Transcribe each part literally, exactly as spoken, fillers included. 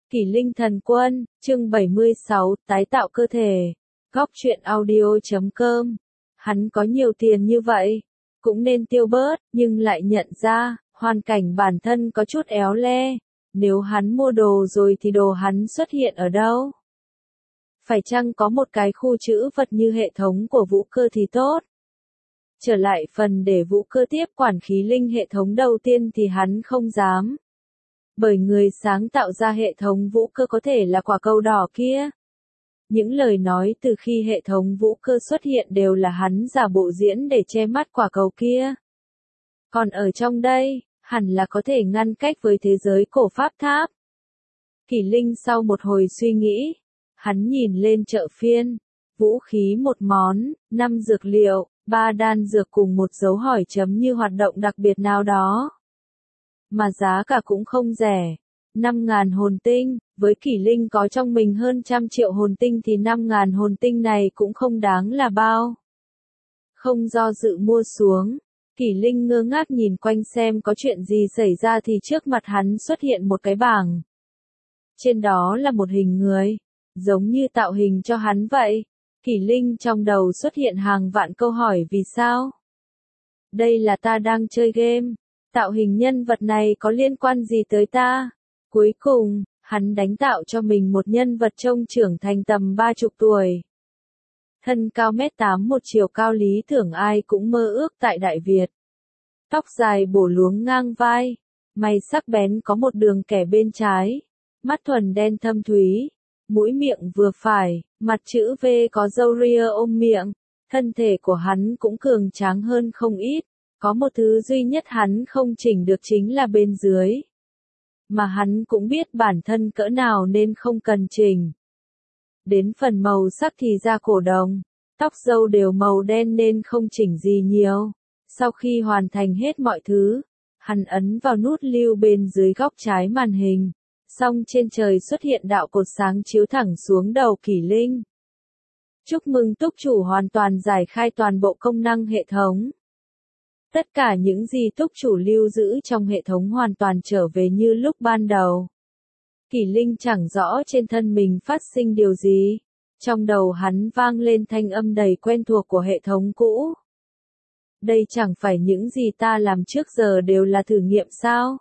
Kỷ Linh Thần Quân, chương bảy mươi sáu, tái tạo cơ thể. Góc truyện audio chấm com. Hắn có nhiều tiền như vậy, cũng nên tiêu bớt, nhưng lại nhận ra, hoàn cảnh bản thân có chút éo le. Nếu hắn mua đồ rồi thì đồ hắn xuất hiện ở đâu? Phải chăng có một cái khu trữ vật như hệ thống của Vũ Cơ thì tốt? Trở lại phần để Vũ Cơ tiếp quản khí linh hệ thống đầu tiên thì hắn không dám. Bởi người sáng tạo ra hệ thống Vũ Cơ có thể là quả cầu đỏ kia. Những lời nói từ khi hệ thống Vũ Cơ xuất hiện đều là hắn giả bộ diễn để che mắt quả cầu kia. Còn ở trong đây, hẳn là có thể ngăn cách với thế giới cổ pháp tháp. Kỷ Linh sau một hồi suy nghĩ, hắn nhìn lên chợ phiên, vũ khí một món, năm dược liệu, ba đan dược cùng một dấu hỏi chấm như hoạt động đặc biệt nào đó. Mà giá cả cũng không rẻ, năm ngàn hồn tinh, với Kỷ Linh có trong mình hơn trăm triệu hồn tinh thì năm ngàn hồn tinh này cũng không đáng là bao. Không do dự mua xuống, Kỷ Linh ngơ ngác nhìn quanh xem có chuyện gì xảy ra thì trước mặt hắn xuất hiện một cái bảng. Trên đó là một hình người, giống như tạo hình cho hắn vậy. Kỷ Linh trong đầu xuất hiện hàng vạn câu hỏi vì sao? Đây là ta đang chơi game, tạo hình nhân vật này có liên quan gì tới ta? Cuối cùng, hắn đánh tạo cho mình một nhân vật trông trưởng thành tầm ba chục tuổi. Thân cao mét tám một chiều cao lý tưởng ai cũng mơ ước tại Đại Việt. Tóc dài bổ luống ngang vai, mày sắc bén có một đường kẻ bên trái, mắt thuần đen thâm thúy, mũi miệng vừa phải, mặt chữ V có râu ria ôm miệng, thân thể của hắn cũng cường tráng hơn không ít, có một thứ duy nhất hắn không chỉnh được chính là bên dưới. Mà hắn cũng biết bản thân cỡ nào nên không cần chỉnh. Đến phần màu sắc thì da cổ đồng, tóc râu đều màu đen nên không chỉnh gì nhiều. Sau khi hoàn thành hết mọi thứ, hắn ấn vào nút lưu bên dưới góc trái màn hình. Xong trên trời xuất hiện đạo cột sáng chiếu thẳng xuống đầu Kỷ Linh. Chúc mừng túc chủ hoàn toàn giải khai toàn bộ công năng hệ thống. Tất cả những gì túc chủ lưu giữ trong hệ thống hoàn toàn trở về như lúc ban đầu. Kỷ Linh chẳng rõ trên thân mình phát sinh điều gì. Trong đầu hắn vang lên thanh âm đầy quen thuộc của hệ thống cũ. Đây chẳng phải những gì ta làm trước giờ đều là thử nghiệm sao?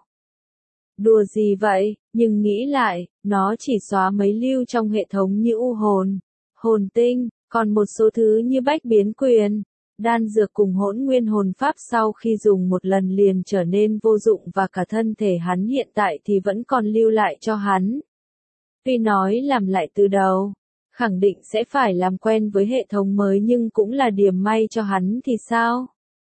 Đùa gì vậy, nhưng nghĩ lại, nó chỉ xóa mấy lưu trong hệ thống như u hồn, hồn tinh, còn một số thứ như bách biến quyền, đan dược cùng hỗn nguyên hồn pháp sau khi dùng một lần liền trở nên vô dụng và cả thân thể hắn hiện tại thì vẫn còn lưu lại cho hắn. Tuy nói làm lại từ đầu, khẳng định sẽ phải làm quen với hệ thống mới nhưng cũng là điểm may cho hắn thì sao?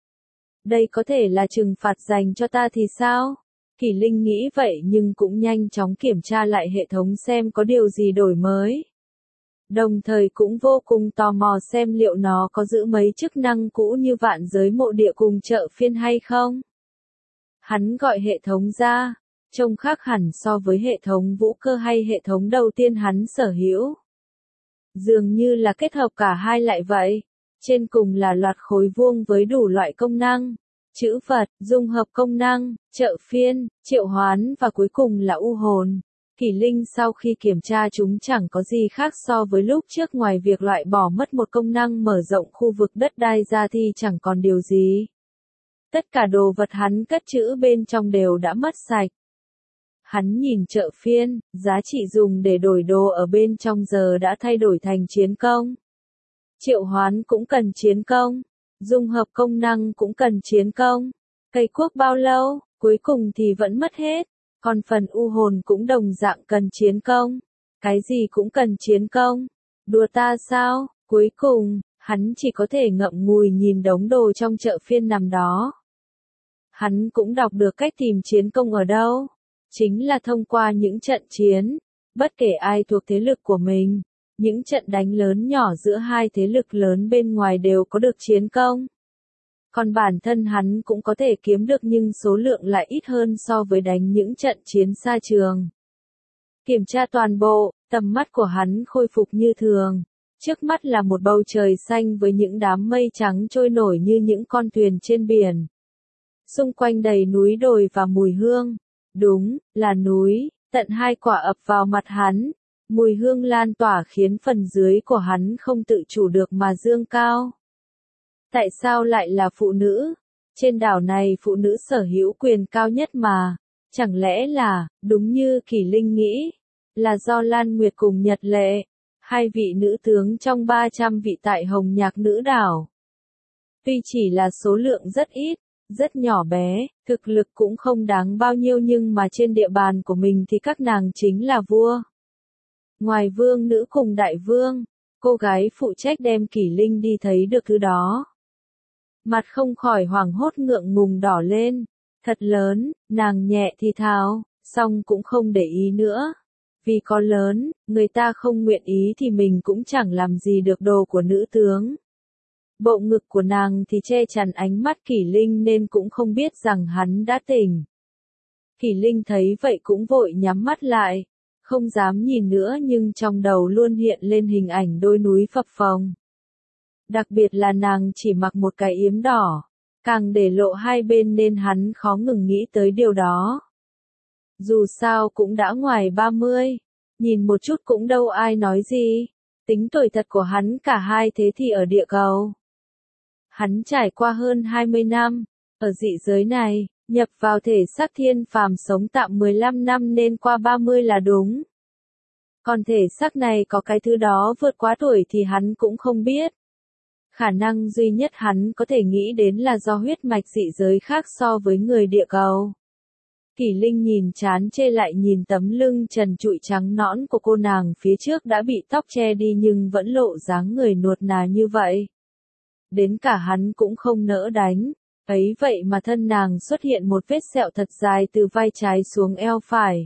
Đây có thể là trừng phạt dành cho ta thì sao? Kỷ Linh nghĩ vậy nhưng cũng nhanh chóng kiểm tra lại hệ thống xem có điều gì đổi mới. Đồng thời cũng vô cùng tò mò xem liệu nó có giữ mấy chức năng cũ như vạn giới mộ địa cùng chợ phiên hay không. Hắn gọi hệ thống ra, trông khác hẳn so với hệ thống Vũ Cơ hay hệ thống đầu tiên hắn sở hữu. Dường như là kết hợp cả hai lại vậy. Trên cùng là loạt khối vuông với đủ loại công năng. Chữ vật, dung hợp công năng, chợ phiên, triệu hoán và cuối cùng là u hồn. Kỷ Linh sau khi kiểm tra chúng chẳng có gì khác so với lúc trước ngoài việc loại bỏ mất một công năng mở rộng khu vực đất đai ra thì chẳng còn điều gì. Tất cả đồ vật hắn cất trữ bên trong đều đã mất sạch. Hắn nhìn chợ phiên, giá trị dùng để đổi đồ ở bên trong giờ đã thay đổi thành chiến công. Triệu hoán cũng cần chiến công. Dung hợp công năng cũng cần chiến công. Cây cuốc bao lâu, cuối cùng thì vẫn mất hết. Còn phần u hồn cũng đồng dạng cần chiến công. Cái gì cũng cần chiến công. Đùa ta sao? Cuối cùng, hắn chỉ có thể ngậm ngùi nhìn đống đồ trong chợ phiên nằm đó. Hắn cũng đọc được cách tìm chiến công ở đâu. Chính là thông qua những trận chiến. Bất kể ai thuộc thế lực của mình. Những trận đánh lớn nhỏ giữa hai thế lực lớn bên ngoài đều có được chiến công. Còn bản thân hắn cũng có thể kiếm được nhưng số lượng lại ít hơn so với đánh những trận chiến xa trường. Kiểm tra toàn bộ, tầm mắt của hắn khôi phục như thường. Trước mắt là một bầu trời xanh với những đám mây trắng trôi nổi như những con thuyền trên biển. Xung quanh đầy núi đồi và mùi hương. Đúng, là núi. tận hai quả ập vào mặt hắn, mùi hương lan tỏa khiến phần dưới của hắn không tự chủ được mà dương cao. Tại sao lại là phụ nữ? Trên đảo này phụ nữ sở hữu quyền cao nhất mà, chẳng lẽ là, đúng như Kỷ Linh nghĩ, là do Lan Nguyệt cùng Nhật Lệ, hai vị nữ tướng trong ba trăm vị tại Hồng Nhạc Nữ Đảo. Tuy chỉ là số lượng rất ít, rất nhỏ bé, thực lực cũng không đáng bao nhiêu nhưng mà trên địa bàn của mình thì các nàng chính là vua. Ngoài vương nữ cùng đại vương, cô gái phụ trách đem Kỷ Linh đi thấy được thứ đó. Mặt không khỏi hoảng hốt ngượng ngùng đỏ lên, thật lớn, nàng nhẹ thì thào, xong cũng không để ý nữa. Vì có lớn, người ta không nguyện ý thì mình cũng chẳng làm gì được đồ của nữ tướng. Bộ ngực của nàng thì che chắn ánh mắt Kỷ Linh nên cũng không biết rằng hắn đã tỉnh. Kỷ Linh thấy vậy cũng vội nhắm mắt lại, không dám nhìn nữa nhưng trong đầu luôn hiện lên hình ảnh đôi núi phập phồng. Đặc biệt là nàng chỉ mặc một cái yếm đỏ, càng để lộ hai bên nên hắn khó ngừng nghĩ tới điều đó. Dù sao cũng đã ngoài ba mươi, nhìn một chút cũng đâu ai nói gì, tính tuổi thật của hắn cả hai thế thì ở địa cầu. Hắn trải qua hơn hai mươi năm, ở dị giới này, nhập vào thể xác thiên phàm sống tạm mười lăm năm nên qua ba mươi là đúng. Còn thể xác này có cái thứ đó vượt quá tuổi thì hắn cũng không biết. Khả năng duy nhất hắn có thể nghĩ đến là do huyết mạch dị giới khác so với người địa cầu. Kỷ Linh nhìn chán chê lại nhìn tấm lưng trần trụi trắng nõn của cô nàng phía trước đã bị tóc che đi nhưng vẫn lộ dáng người nuột nà như vậy. Đến cả hắn cũng không nỡ đánh, ấy vậy mà thân nàng xuất hiện một vết sẹo thật dài từ vai trái xuống eo phải.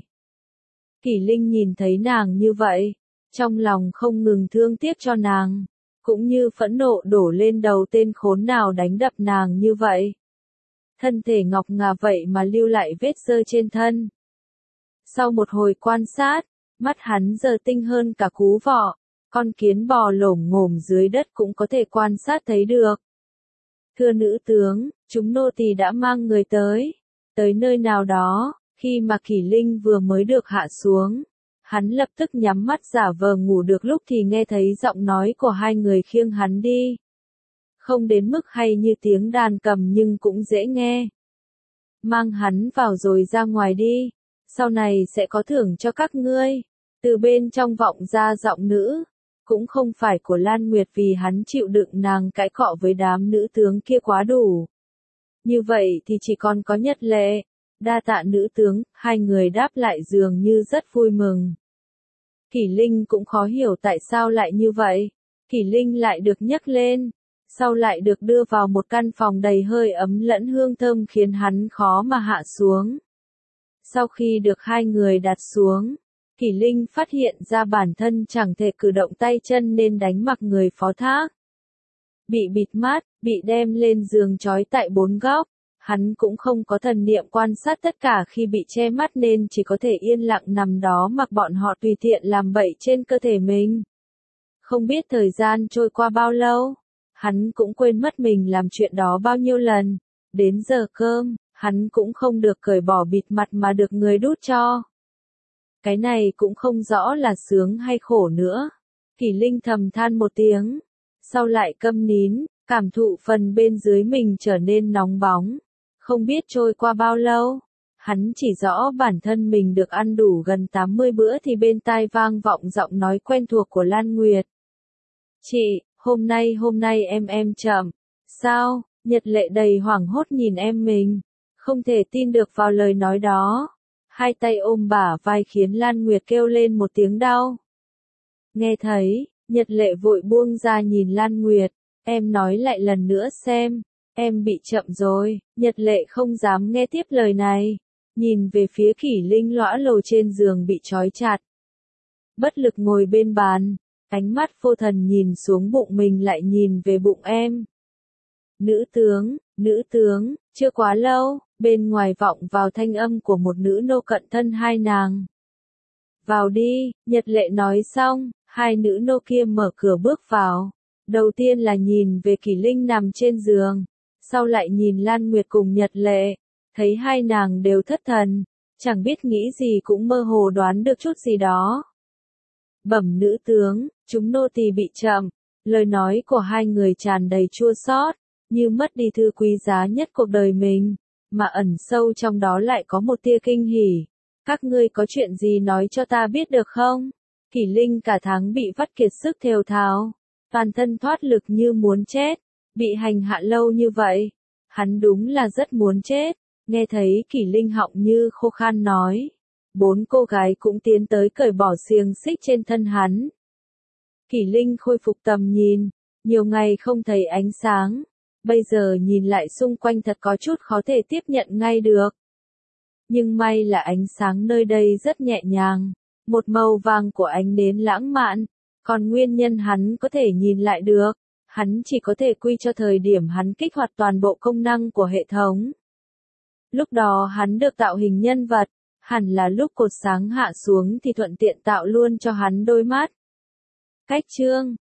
Kỷ Linh nhìn thấy nàng như vậy, trong lòng không ngừng thương tiếc cho nàng, cũng như phẫn nộ đổ lên đầu tên khốn nào đánh đập nàng như vậy. Thân thể ngọc ngà vậy mà lưu lại vết dơ trên thân. Sau một hồi quan sát, mắt hắn giờ tinh hơn cả cú vọ, con kiến bò lổm ngổm dưới đất cũng có thể quan sát thấy được. Thưa nữ tướng, chúng nô tỳ đã mang người tới, tới nơi nào đó, khi mà Kỷ Linh vừa mới được hạ xuống. Hắn lập tức nhắm mắt giả vờ ngủ được lúc thì nghe thấy giọng nói của hai người khiêng hắn đi. Không đến mức hay như tiếng đàn cầm nhưng cũng dễ nghe. Mang hắn vào rồi ra ngoài đi, sau này sẽ có thưởng cho các ngươi. Từ bên trong vọng ra giọng nữ, cũng không phải của Lan Nguyệt vì hắn chịu đựng nàng cãi cọ với đám nữ tướng kia quá đủ. Như vậy thì chỉ còn có Nhật Lệ. Đa tạ nữ tướng, hai người đáp lại dường như rất vui mừng. Kỷ Linh cũng khó hiểu tại sao lại như vậy. Kỷ Linh lại được nhấc lên, sau lại được đưa vào một căn phòng đầy hơi ấm lẫn hương thơm khiến hắn khó mà hạ xuống. Sau khi được hai người đặt xuống, Kỷ Linh phát hiện ra bản thân chẳng thể cử động tay chân nên đánh mặc người phó thác. Bị bịt mắt, bị đem lên giường trói tại bốn góc. Hắn cũng không có thần niệm quan sát tất cả khi bị che mắt nên chỉ có thể yên lặng nằm đó mặc bọn họ tùy tiện làm bậy trên cơ thể mình. Không biết thời gian trôi qua bao lâu, hắn cũng quên mất mình làm chuyện đó bao nhiêu lần. Đến giờ cơm, hắn cũng không được cởi bỏ bịt mặt mà được người đút cho. Cái này cũng không rõ là sướng hay khổ nữa. Kỷ Linh thầm than một tiếng, sau lại câm nín, cảm thụ phần bên dưới mình trở nên nóng bóng. Không biết trôi qua bao lâu, hắn chỉ rõ bản thân mình được ăn đủ gần tám mươi bữa thì bên tai vang vọng giọng nói quen thuộc của Lan Nguyệt. Chị, hôm nay hôm nay em em chậm. Sao? Nhật Lệ đầy hoảng hốt nhìn em mình, không thể tin được vào lời nói đó. Hai tay ôm bả vai khiến Lan Nguyệt kêu lên một tiếng đau. Nghe thấy, Nhật Lệ vội buông ra nhìn Lan Nguyệt, em nói lại lần nữa xem. Em bị chậm rồi, Nhật Lệ không dám nghe tiếp lời này, nhìn về phía Kỷ Linh lõa lồ trên giường bị trói chặt. Bất lực ngồi bên bàn, ánh mắt vô thần nhìn xuống bụng mình lại nhìn về bụng em. Nữ tướng, nữ tướng, chưa quá lâu, bên ngoài vọng vào thanh âm của một nữ nô cận thân hai nàng. Vào đi, Nhật Lệ nói xong, hai nữ nô kia mở cửa bước vào. Đầu tiên là nhìn về Kỷ Linh nằm trên giường. Sau lại nhìn Lan Nguyệt cùng Nhật Lệ, thấy hai nàng đều thất thần, chẳng biết nghĩ gì cũng mơ hồ đoán được chút gì đó. Bẩm nữ tướng, chúng nô tỳ bị chậm, lời nói của hai người tràn đầy chua xót, như mất đi thứ quý giá nhất cuộc đời mình, mà ẩn sâu trong đó lại có một tia kinh hỉ. Các ngươi có chuyện gì nói cho ta biết được không? Kỷ Linh cả tháng bị vắt kiệt sức thều thào, toàn thân thoát lực như muốn chết, bị hành hạ lâu như vậy, hắn đúng là rất muốn chết. Nghe thấy Kỷ Linh họng như khô khan nói, bốn cô gái cũng tiến tới cởi bỏ xiềng xích trên thân hắn. Kỷ Linh khôi phục tầm nhìn, nhiều ngày không thấy ánh sáng, bây giờ nhìn lại xung quanh thật có chút khó thể tiếp nhận ngay được. Nhưng may là ánh sáng nơi đây rất nhẹ nhàng, một màu vàng của ánh nến lãng mạn, còn nguyên nhân hắn có thể nhìn lại được, hắn chỉ có thể quy cho thời điểm hắn kích hoạt toàn bộ công năng của hệ thống. Lúc đó hắn được tạo hình nhân vật, hẳn là lúc cột sáng hạ xuống thì thuận tiện tạo luôn cho hắn đôi mắt. Cách chương